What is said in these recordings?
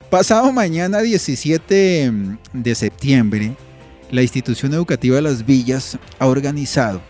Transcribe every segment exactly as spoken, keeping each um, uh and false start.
Pasado mañana diecisiete de septiembre, la institución educativa Las Villas ha organizado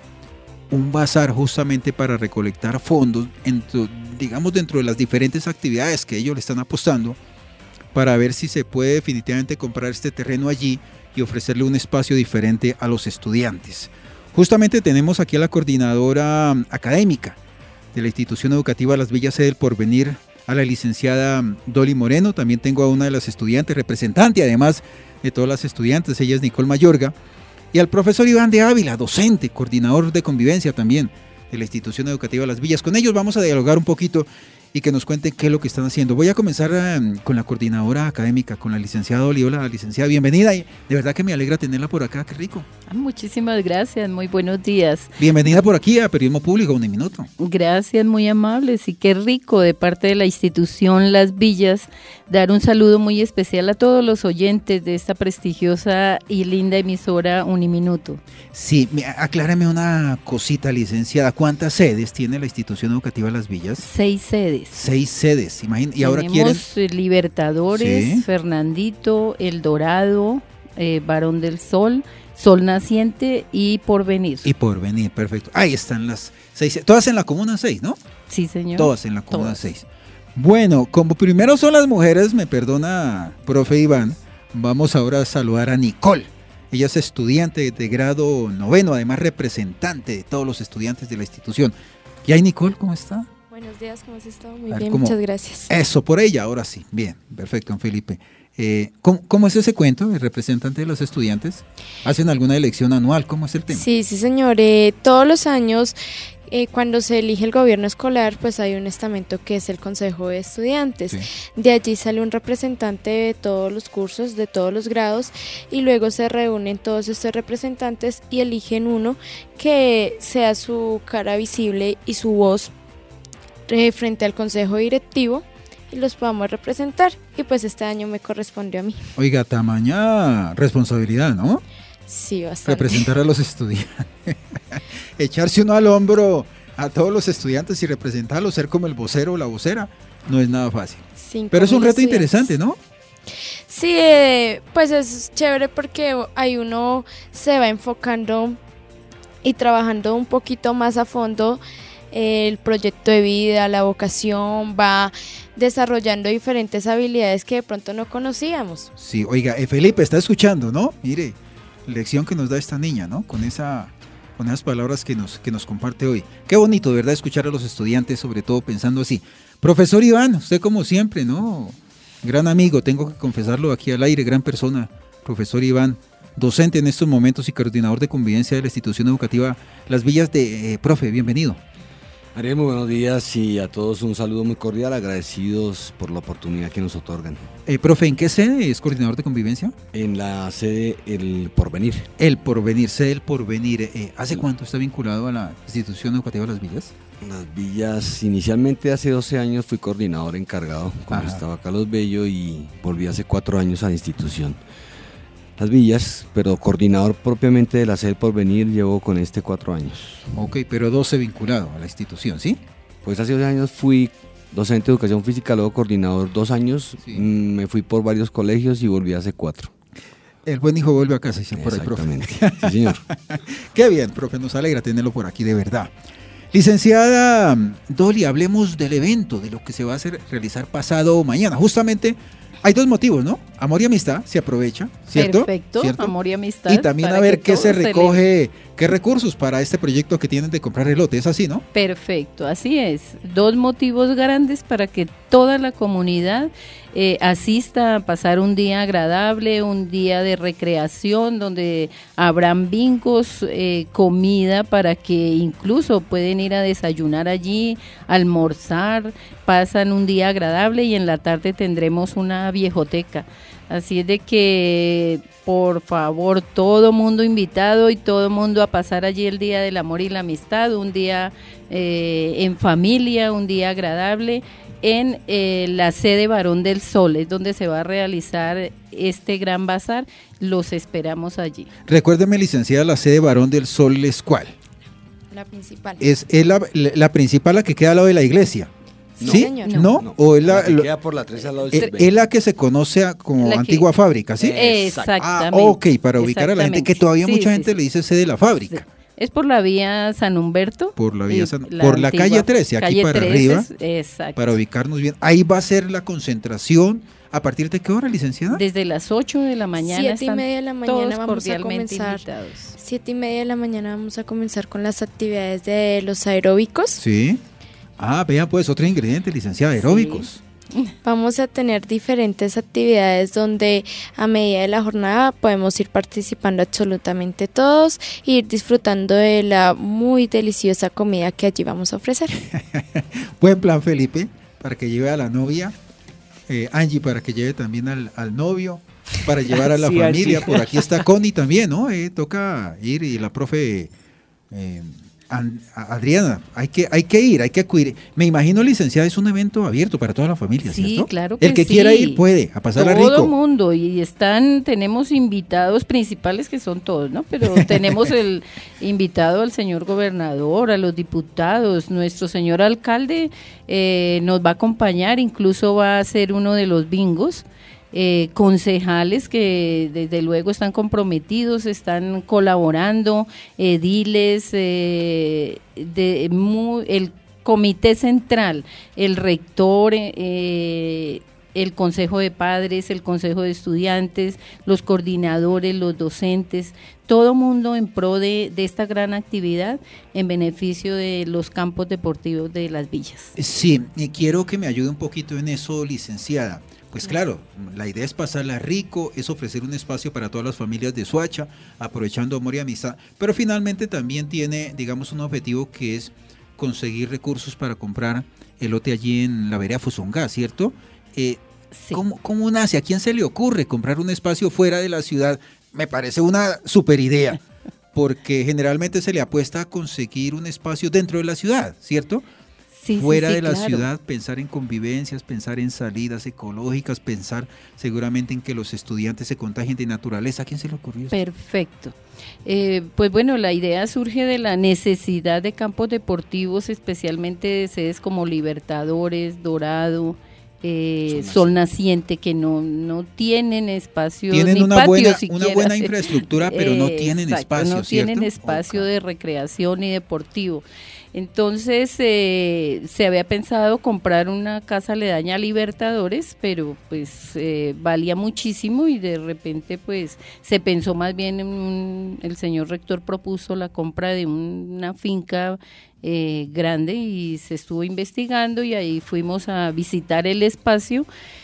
un bazar justamente para recolectar fondos, dentro, digamos dentro de las diferentes actividades que ellos le están apostando, para ver si se puede definitivamente comprar este terreno allí y ofrecerle un espacio diferente a los estudiantes. Justamente tenemos aquí a la coordinadora académica de la institución educativa Las Villas Sede del Porvenir, a la licenciada Dolly Moreno. También tengo a una de las estudiantes, representante además de todas las estudiantes, ella es Nicole Mayorga, y al profesor Iván de Ávila, docente, coordinador de convivencia también de la institución educativa Las Villas. Con ellos vamos a dialogar un poquito y que nos cuenten qué es lo que están haciendo. Voy a comenzar um, con la coordinadora académica, con la licenciada Dolly. Hola, licenciada, bienvenida, y de verdad que me alegra tenerla por acá, qué rico. Muchísimas gracias, muy buenos días. Bienvenida por aquí a Periodismo Público, un minuto. Gracias, muy amables, y qué rico de parte de la institución Las Villas dar un saludo muy especial a todos los oyentes de esta prestigiosa y linda emisora Uniminuto. Sí, aclárame una cosita, licenciada, ¿cuántas sedes tiene la institución educativa Las Villas? Seis sedes. Seis sedes, imagínate. Y ahora quieren... Tenemos Libertadores, ¿sí? Fernandito, El Dorado, eh, Barón del Sol, Sol Naciente y Porvenir. Y Porvenir, perfecto. Ahí están las seis, todas en la Comuna seis, ¿no? Sí, señor. Todas en la Comuna seis. Bueno, como primero son las mujeres, me perdona, profe Iván, vamos ahora a saludar a Nicole. Ella es estudiante de grado noveno, además representante de todos los estudiantes de la institución. ¿Y ahí, Nicole, cómo está? Buenos días, ¿cómo has estado? Muy ver, bien, ¿cómo? Muchas gracias. Eso, por ella, ahora sí. Bien, perfecto, don Felipe. Eh, ¿cómo, ¿Cómo es ese cuento, el representante de los estudiantes? ¿Hacen alguna elección anual? ¿Cómo es el tema? Sí, sí, señor. Eh, todos los años, eh, cuando se elige el gobierno escolar, pues hay un estamento que es el Consejo de Estudiantes. Sí. De allí sale un representante de todos los cursos, de todos los grados, y luego se reúnen todos estos representantes y eligen uno que sea su cara visible y su voz frente al consejo directivo y los podamos representar, y pues este año me correspondió a mí. Oiga, tamaña responsabilidad, ¿no? Sí, bastante. Representar a los estudiantes, echarse uno al hombro a todos los estudiantes y representarlos, ser como el vocero o la vocera, no es nada fácil. Cinco Pero es un reto interesante, ¿no? Sí, eh, pues es chévere porque ahí uno se va enfocando y trabajando un poquito más a fondo el proyecto de vida, la vocación, va desarrollando diferentes habilidades que de pronto no conocíamos. Sí, oiga, eh, Felipe, está escuchando, ¿no? Mire, lección que nos da esta niña, ¿no? Con esa, con esas palabras que nos, que nos comparte hoy. Qué bonito, de verdad, escuchar a los estudiantes, sobre todo pensando así. Profesor Iván, usted como siempre, ¿no? Gran amigo, tengo que confesarlo aquí al aire, gran persona, profesor Iván, docente en estos momentos y coordinador de convivencia de la institución educativa Las Villas de... Eh, profe, bienvenido. Ariel, muy buenos días y a todos un saludo muy cordial, agradecidos por la oportunidad que nos otorgan. Eh, profe, ¿en qué sede es coordinador de convivencia? En la sede El Porvenir. El Porvenir, sede El Porvenir. Eh, ¿Hace cuánto está vinculado a la institución educativa Las Villas? Las Villas, inicialmente hace doce años fui coordinador encargado cuando Ajá. estaba Carlos Bello y volví hace cuatro años a la institución Las Villas, pero coordinador propiamente de la sede El Porvenir llevo con este cuatro años. Ok, pero doce vinculado a la institución, ¿sí? Pues hace doce años fui docente de educación física, luego coordinador dos años, sí. Me fui por varios colegios y volví hace cuatro. El buen hijo vuelve a casa, dice por ahí, profe. Exactamente, sí señor. Qué bien, profe, nos alegra tenerlo por aquí, de verdad. Licenciada Dolly, hablemos del evento, de lo que se va a hacer, realizar pasado mañana. Justamente hay dos motivos, ¿no? Amor y amistad, se aprovecha, ¿cierto? Perfecto, ¿cierto? Amor y amistad. Y también a ver qué se recoge, qué recursos para este proyecto que tienen de comprar el lote, ¿es así, no? Perfecto, así es. Dos motivos grandes para que toda la comunidad eh, asista a pasar un día agradable, un día de recreación donde habrán bingos, eh, comida para que incluso pueden ir a desayunar allí, almorzar, pasan un día agradable y en la tarde tendremos una viejoteca. Así es de que, por favor, todo mundo invitado y todo mundo a pasar allí el Día del Amor y la Amistad, un día eh, en familia, un día agradable, en eh, la sede Barón del Sol, es donde se va a realizar este gran bazar. Los esperamos allí. Recuérdeme, licenciada, la sede Barón del Sol es ¿cuál? La principal. Es, es la, la principal, la que queda al lado de la iglesia. Sí, ¿Sí? señor. ¿No? No. ¿O es la, La que lo- queda por la tres al lado del es, Silvestre. es la que se conoce a- como La que- antigua fábrica, ¿sí? Eh, Exactamente. Ah, ok, para ubicar a la gente, que todavía Sí, mucha sí, gente sí. le dice sede de la fábrica. Es por la vía San Humberto. Por la vía y San- por la antigua calle trece, aquí calle para trece, arriba, Exacto. Para ubicarnos bien. Ahí va a ser la concentración. ¿A partir de qué hora, licenciada? Desde las ocho de la mañana Siete y están media de la todos mañana vamos a cordialmente comenzar. invitados. Siete y media de la mañana vamos a comenzar con las actividades de los aeróbicos. Sí. Ah, vea pues, otro ingrediente, licenciada, aeróbicos. Vamos a tener diferentes actividades donde a medida de la jornada podemos ir participando absolutamente todos e ir disfrutando de la muy deliciosa comida que allí vamos a ofrecer. Buen plan, Felipe, para que lleve a la novia. Eh, Angie, para que lleve también al, al novio. Para llevar a la Sí, familia. Angie. Por aquí está Connie también, ¿no? Eh, toca ir y la profe eh, An- a- Adriana. Hay que, hay que ir, hay que acudir. Me imagino, licenciada, es un evento abierto para toda la familia, Sí, ¿cierto? claro que El que sí. quiera ir puede, a pasarla Todo rico. mundo, y están, tenemos invitados principales que son todos, ¿no? Pero tenemos el invitado al señor gobernador, a los diputados, nuestro señor alcalde eh, nos va a acompañar, incluso va a ser uno de los bingos. Eh, concejales que desde luego están comprometidos, están colaborando, ediles, eh, de, muy, el comité central, el rector, eh, el consejo de padres, el consejo de estudiantes, los coordinadores, los docentes, todo mundo en pro de, de esta gran actividad en beneficio de los campos deportivos de las villas. Sí, y quiero que me ayude un poquito en eso, licenciada. Pues claro, la idea es pasarla rico, es ofrecer un espacio para todas las familias de Soacha, aprovechando amor y amistad, pero finalmente también tiene, digamos, un objetivo que es conseguir recursos para comprar el lote allí en la vereda Fusongá, ¿cierto? Eh, Sí. ¿cómo, ¿Cómo nace? ¿A quién se le ocurre comprar un espacio fuera de la ciudad? Me parece una super idea, porque generalmente se le apuesta a conseguir un espacio dentro de la ciudad, ¿cierto? Sí, sí, Fuera sí, de la claro. ciudad, pensar en convivencias, pensar en salidas ecológicas, pensar seguramente en que los estudiantes se contagien de naturaleza. ¿A quién se le ocurrió esto? Perfecto. Eh, pues bueno, la idea surge de la necesidad de campos deportivos, especialmente de sedes como Libertadores, Dorado, eh, Sol Sol Naciente, que no, no tienen espacios Tienen ni una patios buena, siquiera. una buena infraestructura, pero no tienen Exacto, espacio, no tienen ¿cierto? espacio Ok. de recreación y deportivo. Entonces eh, se había pensado comprar una casa aledaña a Libertadores, pero pues eh, valía muchísimo y de repente pues se pensó más bien en un, el señor rector propuso la compra de un- una finca eh, grande y se estuvo investigando y ahí fuimos a visitar el espacio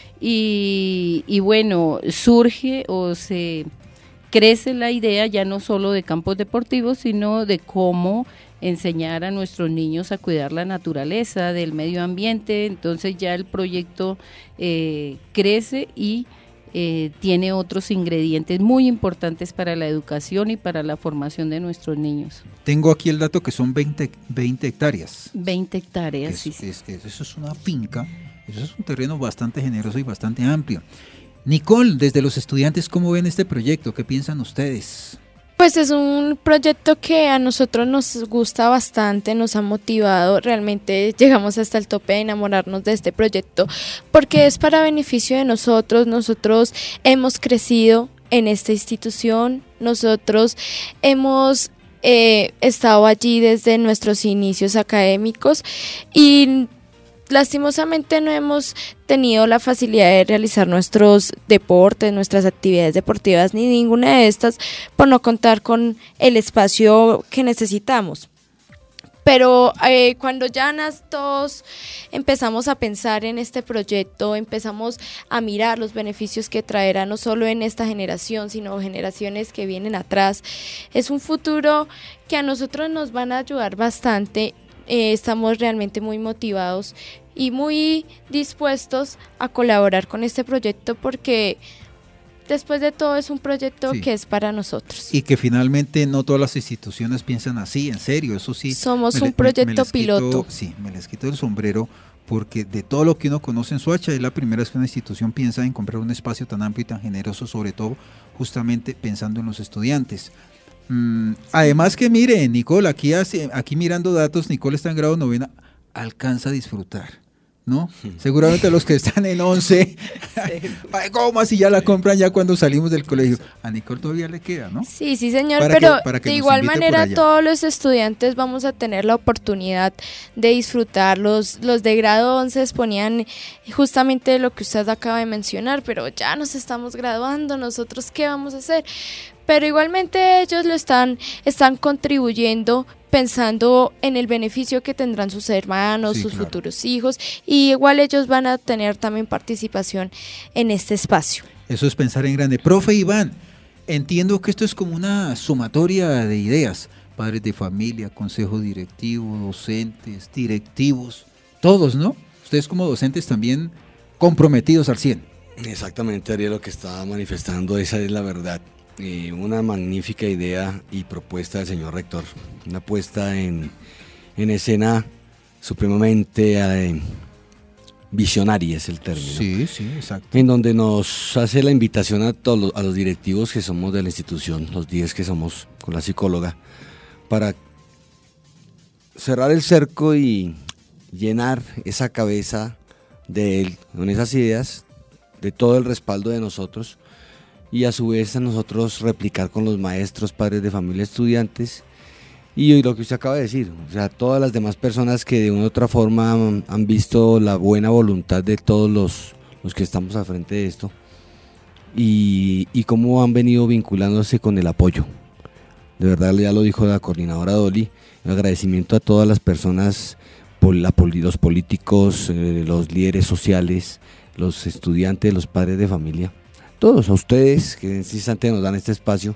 y, y bueno, surge o se crece la idea ya no solo de campos deportivos, sino de cómo enseñar a nuestros niños a cuidar la naturaleza, del medio ambiente. Entonces ya el proyecto eh, crece y eh, tiene otros ingredientes muy importantes para la educación y para la formación de nuestros niños. Tengo aquí el dato que son veinte, veinte hectáreas. veinte hectáreas, Es- sí, sí. es- es- eso es una finca, eso es un terreno bastante generoso y bastante amplio. Nicole, desde los estudiantes, ¿cómo ven este proyecto? ¿Qué piensan ustedes? Pues es un proyecto que a nosotros nos gusta bastante, nos ha motivado, realmente llegamos hasta el tope de enamorarnos de este proyecto porque es para beneficio de nosotros, nosotros hemos crecido en esta institución, nosotros hemos eh, estado allí desde nuestros inicios académicos y lastimosamente no hemos tenido la facilidad de realizar nuestros deportes, nuestras actividades deportivas, ni ninguna de estas, por no contar con el espacio que necesitamos. Pero eh, cuando ya nas- todos empezamos a pensar en este proyecto, empezamos a mirar los beneficios que traerá no solo en esta generación, sino generaciones que vienen atrás, es un futuro que a nosotros nos van a ayudar bastante. Eh, estamos realmente muy motivados y muy dispuestos a colaborar con este proyecto porque después de todo es un proyecto Sí. que es para nosotros. Y que finalmente no todas las instituciones piensan así, en serio, eso sí. Somos me un le- me- proyecto me les quito- piloto. Sí, me les quito el sombrero porque de todo lo que uno conoce en Soacha es la primera vez que una institución piensa en comprar un espacio tan amplio y tan generoso, sobre todo justamente pensando en los estudiantes. Mm, además que mire, Nicole, aquí, hace- aquí mirando datos, Nicole está en grado novena, alcanza a disfrutar ¿no? Seguramente los que están en once, ay, ¿cómo así ya la compran ya cuando salimos del colegio? A Nicole todavía le queda, ¿no? Sí, sí, señor, Para pero que- para que de nos igual invite por manera allá. todos los estudiantes vamos a tener la oportunidad de disfrutar. Los, los de grado once exponían justamente lo que usted acaba de mencionar, pero ya nos estamos graduando, ¿nosotros qué vamos a hacer? Pero igualmente ellos lo están, están contribuyendo pensando en el beneficio que tendrán sus hermanos, Sí, sus claro. futuros hijos, y igual ellos van a tener también participación en este espacio. Eso es pensar en grande. Profe Iván, entiendo que esto es como una sumatoria de ideas. Padres de familia, consejo directivo, docentes, directivos, todos, ¿no? Ustedes como docentes también comprometidos al cien. Exactamente, Ariel, lo que estaba manifestando, esa es la verdad. Eh, una magnífica idea y propuesta del señor rector, una puesta en, en escena supremamente eh, visionaria es el término, Sí, sí, exacto. en donde nos hace la invitación a todos los, a los directivos que somos de la institución, los diez que somos con la psicóloga, para cerrar el cerco y llenar esa cabeza de él con esas ideas, de todo el respaldo de nosotros, y a su vez a nosotros replicar con los maestros, padres de familia, estudiantes, y lo que usted acaba de decir, o sea, todas las demás personas que de una u otra forma han, han visto la buena voluntad de todos los, los que estamos al frente de esto, y, y cómo han venido vinculándose con el apoyo. De verdad, ya lo dijo la coordinadora Dolly, el agradecimiento a todas las personas, pol- la poli- los políticos, eh, los líderes sociales, los estudiantes, los padres de familia, todos a ustedes que en este instante nos dan este espacio,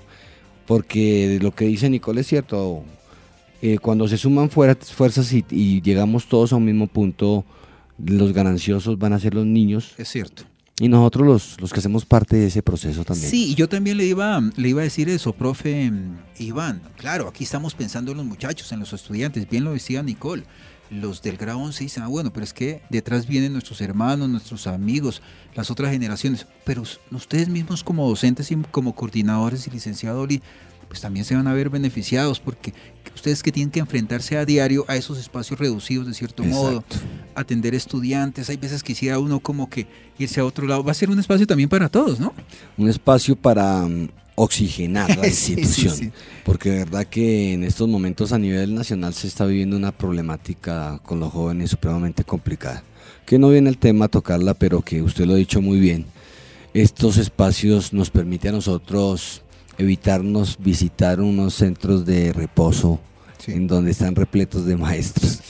porque lo que dice Nicole es cierto, eh, cuando se suman fuera- fuerzas y, y llegamos todos a un mismo punto, los gananciosos van a ser los niños Es cierto. y nosotros los, los que hacemos parte de ese proceso también. Sí, y yo también le iba, le iba a decir eso, profe mm, Iván. Claro, aquí estamos pensando en los muchachos, en los estudiantes, bien lo decía Nicole. Los del grado once dicen, ah, bueno, pero es que detrás vienen nuestros hermanos, nuestros amigos, las otras generaciones. Pero s- ustedes mismos como docentes y como coordinadores y licenciado Oli, pues también se van a ver beneficiados porque ustedes que tienen que enfrentarse a diario a esos espacios reducidos de cierto modo, Exacto. atender estudiantes, hay veces quisiera uno como que irse a otro lado. Va a ser un espacio también para todos, ¿no? Un espacio para mm, oxigenar la Sí, sí, institución, sí. porque de verdad que en estos momentos a nivel nacional se está viviendo una problemática con los jóvenes supremamente complicada, que no viene el tema a tocarla, pero que usted lo ha dicho muy bien, estos espacios nos permiten a nosotros evitarnos visitar unos centros de reposo Sí. en donde están repletos de maestros.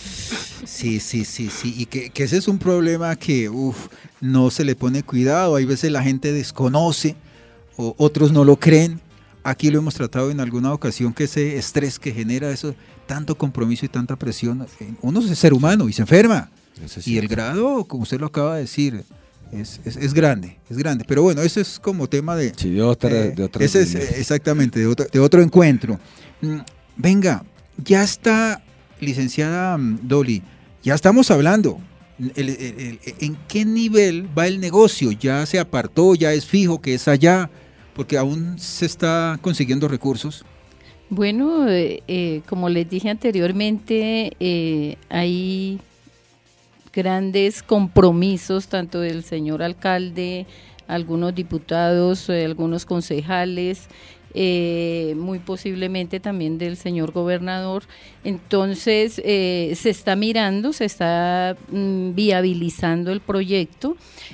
Sí, sí, sí, sí, y que, que ese es un problema que uf, no se le pone cuidado, hay veces la gente desconoce o otros no lo creen. Aquí lo hemos tratado en alguna ocasión, que ese estrés que genera eso, tanto compromiso y tanta presión, eh, uno es ser humano y se enferma. Eso es Y el cierto. grado, como usted lo acaba de decir, es, es, es grande, es grande. Pero bueno, eso es como tema de... Sí, de otra, eh, de otra ese es eh, exactamente, de otro, de otro encuentro. Mm, Venga, ya está, licenciada mm, Dolly, ya estamos hablando. El- el- el- ¿En qué nivel va el negocio? ¿Ya se apartó, ya es fijo, que es allá? Porque aún se está consiguiendo recursos. Bueno, eh, eh, como les dije anteriormente, eh, hay grandes compromisos tanto del señor alcalde, algunos diputados, eh, algunos concejales, eh, muy posiblemente también del señor gobernador. Entonces eh, se está mirando, se está mm, viabilizando el proyecto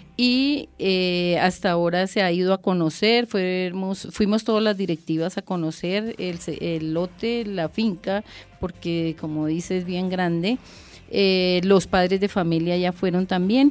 y eh, hasta ahora se ha ido a conocer, fuimos, fuimos todas las directivas a conocer el, se- el lote, la finca, porque como dice es bien grande. Eh, los padres de familia ya fueron también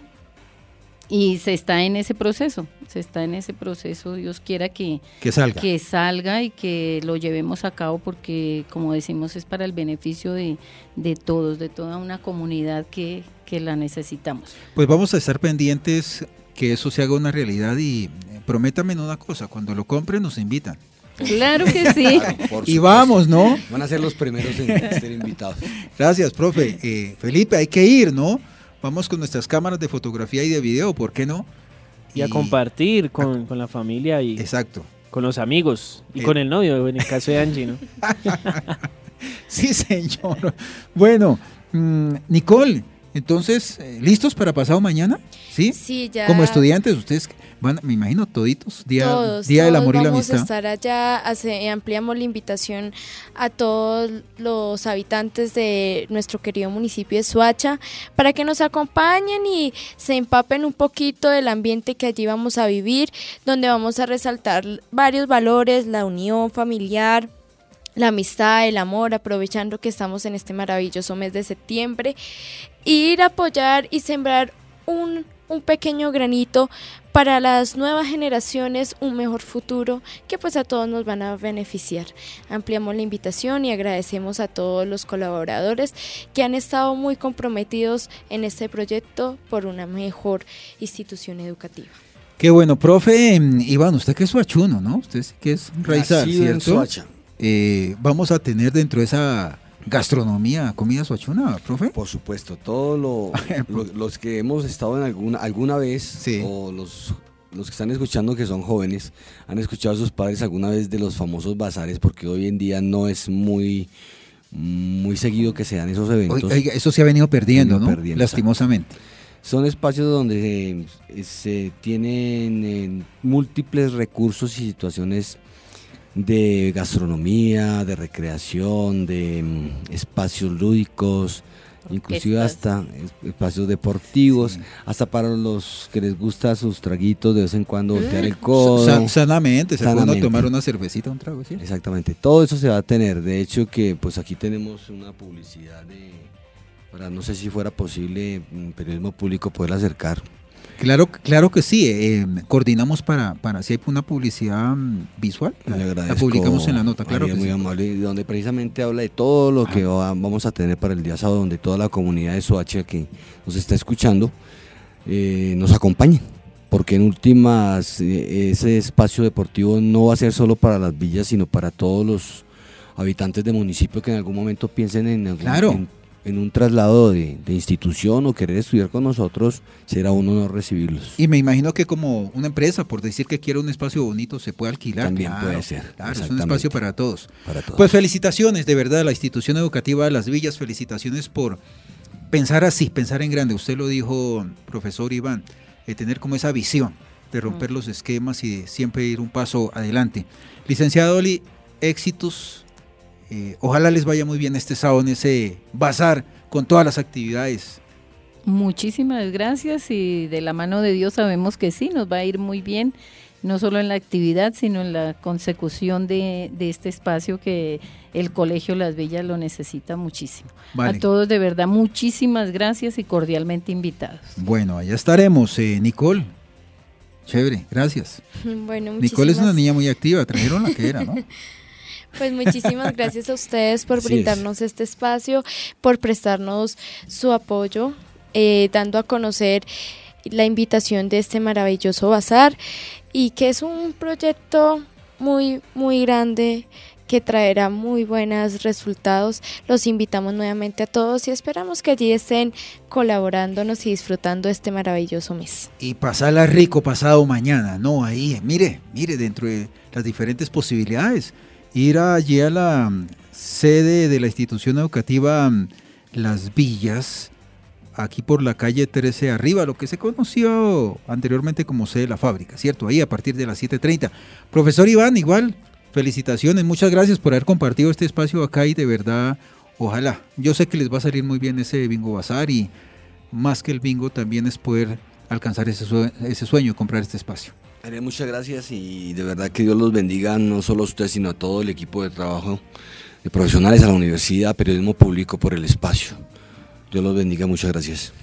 y se está en ese proceso, se está en ese proceso, Dios quiera que, Que salga. que salga y que lo llevemos a cabo porque como decimos es para el beneficio de, de todos, de toda una comunidad que, que la necesitamos. Pues vamos a estar pendientes que eso se haga una realidad y eh, prométame una cosa, cuando lo compren nos invitan. Claro que sí. Claro, por Y supuesto. vamos, ¿no? Van a ser los primeros en ser invitados. Gracias, profe. Eh, Felipe, hay que ir, ¿no? Vamos con nuestras cámaras de fotografía y de video, ¿por qué no? Y a compartir con, con la familia y Exacto. con los amigos y Eh. con el novio, en el caso de Angie, ¿no? Sí, señor. Bueno, mm, Nicole, Entonces, eh, ¿listos para pasado mañana? ¿Sí? Sí, ya. Como estudiantes, ustedes van, me imagino, toditos, Día, Todos, día del todos Amor y la vamos a Amistad. estar allá, hace- ampliamos la invitación a todos los habitantes de nuestro querido municipio de Soacha para que nos acompañen y se empapen un poquito del ambiente que allí vamos a vivir, donde vamos a resaltar varios valores, la unión familiar, la amistad, el amor, aprovechando que estamos en este maravilloso mes de septiembre, ir a apoyar y sembrar un, un pequeño granito para las nuevas generaciones, un mejor futuro que pues a todos nos van a beneficiar. Ampliamos la invitación y agradecemos a todos los colaboradores que han estado muy comprometidos en este proyecto por una mejor institución educativa. Qué bueno, profe em, Iván, usted que es suachuno, ¿no? Usted sí que es raizal, Nacido en ¿cierto? Soacha. Eh, vamos a tener dentro de esa gastronomía comida suachuna, profe. Por supuesto, todos lo, lo- los que hemos estado en alguna alguna vez, Sí. o los, los que están escuchando que son jóvenes, han escuchado a sus padres alguna vez de los famosos bazares, porque hoy en día no es muy, muy seguido que se dan esos eventos. Oiga, eso se ha venido perdiendo, Venido ¿no? perdiendo, Lastimosamente. Son espacios donde se, se tienen eh, múltiples recursos y situaciones de gastronomía, de recreación, de mm, espacios lúdicos, inclusive Orquestas. hasta es- espacios deportivos, Sí. hasta para los que les gusta sus traguitos de vez en cuando voltear Mm. el codo. Sa- sanamente, se puede uno Sanamente. tomar una cervecita, un trago, ¿sí? Exactamente, todo eso se va a tener. De hecho que pues aquí tenemos una publicidad de, para no sé si fuera posible mm, periodismo público poderla acercar. Claro, claro que sí. eh, coordinamos para, para si hay una publicidad mm, visual, la, Le la agradezco, publicamos en la nota, claro María, que muy sí. amable, donde precisamente habla de todo lo que va- vamos a tener para el día sábado, donde toda la comunidad de Soacha que nos está escuchando eh, nos acompañe, porque en últimas eh, ese espacio deportivo no va a ser solo para las villas, sino para todos los habitantes del municipio que en algún momento piensen en, algún- Claro. en, en un traslado de, de institución o querer estudiar con nosotros, será un honor recibirlos. Y me imagino que como una empresa, por decir que quiere un espacio bonito, se puede alquilar. También claro, puede ser, Claro, es un exactamente. espacio para todos. Para todos. Pues felicitaciones, de verdad, a la institución educativa de Las Villas, felicitaciones por pensar así, pensar en grande. Usted lo dijo, profesor Iván, de tener como esa visión de romper los esquemas y de siempre ir un paso adelante. Licenciado Oli, éxitos. Eh, ojalá les vaya muy bien este sábado en ese bazar con todas las actividades. Muchísimas gracias y de la mano de Dios sabemos que sí, nos va a ir muy bien, no solo en la actividad, sino en la consecución de, de este espacio que el Colegio Las Villas lo necesita muchísimo. Vale. A todos de verdad, muchísimas gracias y cordialmente invitados. Bueno, allá estaremos. Eh, Nicole, chévere, gracias. Bueno, Nicole es una muchísimas- niña muy activa, trajeron la que era, ¿no? Pues muchísimas gracias a ustedes por Así brindarnos este espacio, por prestarnos su apoyo, eh, dando a conocer la invitación de este maravilloso bazar y que es un proyecto muy, muy grande que traerá muy buenos resultados. Los invitamos nuevamente a todos y esperamos que allí estén colaborándonos y disfrutando este maravilloso mes. Y pasarla rico pasado mañana, no, ahí, mire, mire, dentro de las diferentes posibilidades, ir allí a la mm, sede de la institución educativa mm, Las Villas, aquí por la calle trece arriba, lo que se conoció anteriormente como sede de la fábrica, ¿cierto? Ahí a partir de las siete treinta. Profesor Iván, igual, felicitaciones, muchas gracias por haber compartido este espacio acá y de verdad, ojalá, yo sé que les va a salir muy bien ese bingo bazar y más que el bingo también es poder alcanzar ese, sue- ese sueño, comprar este espacio. María, muchas gracias y de verdad que Dios los bendiga, no solo a usted, sino a todo el equipo de trabajo de profesionales a la universidad, periodismo público por el espacio. Dios los bendiga, muchas gracias.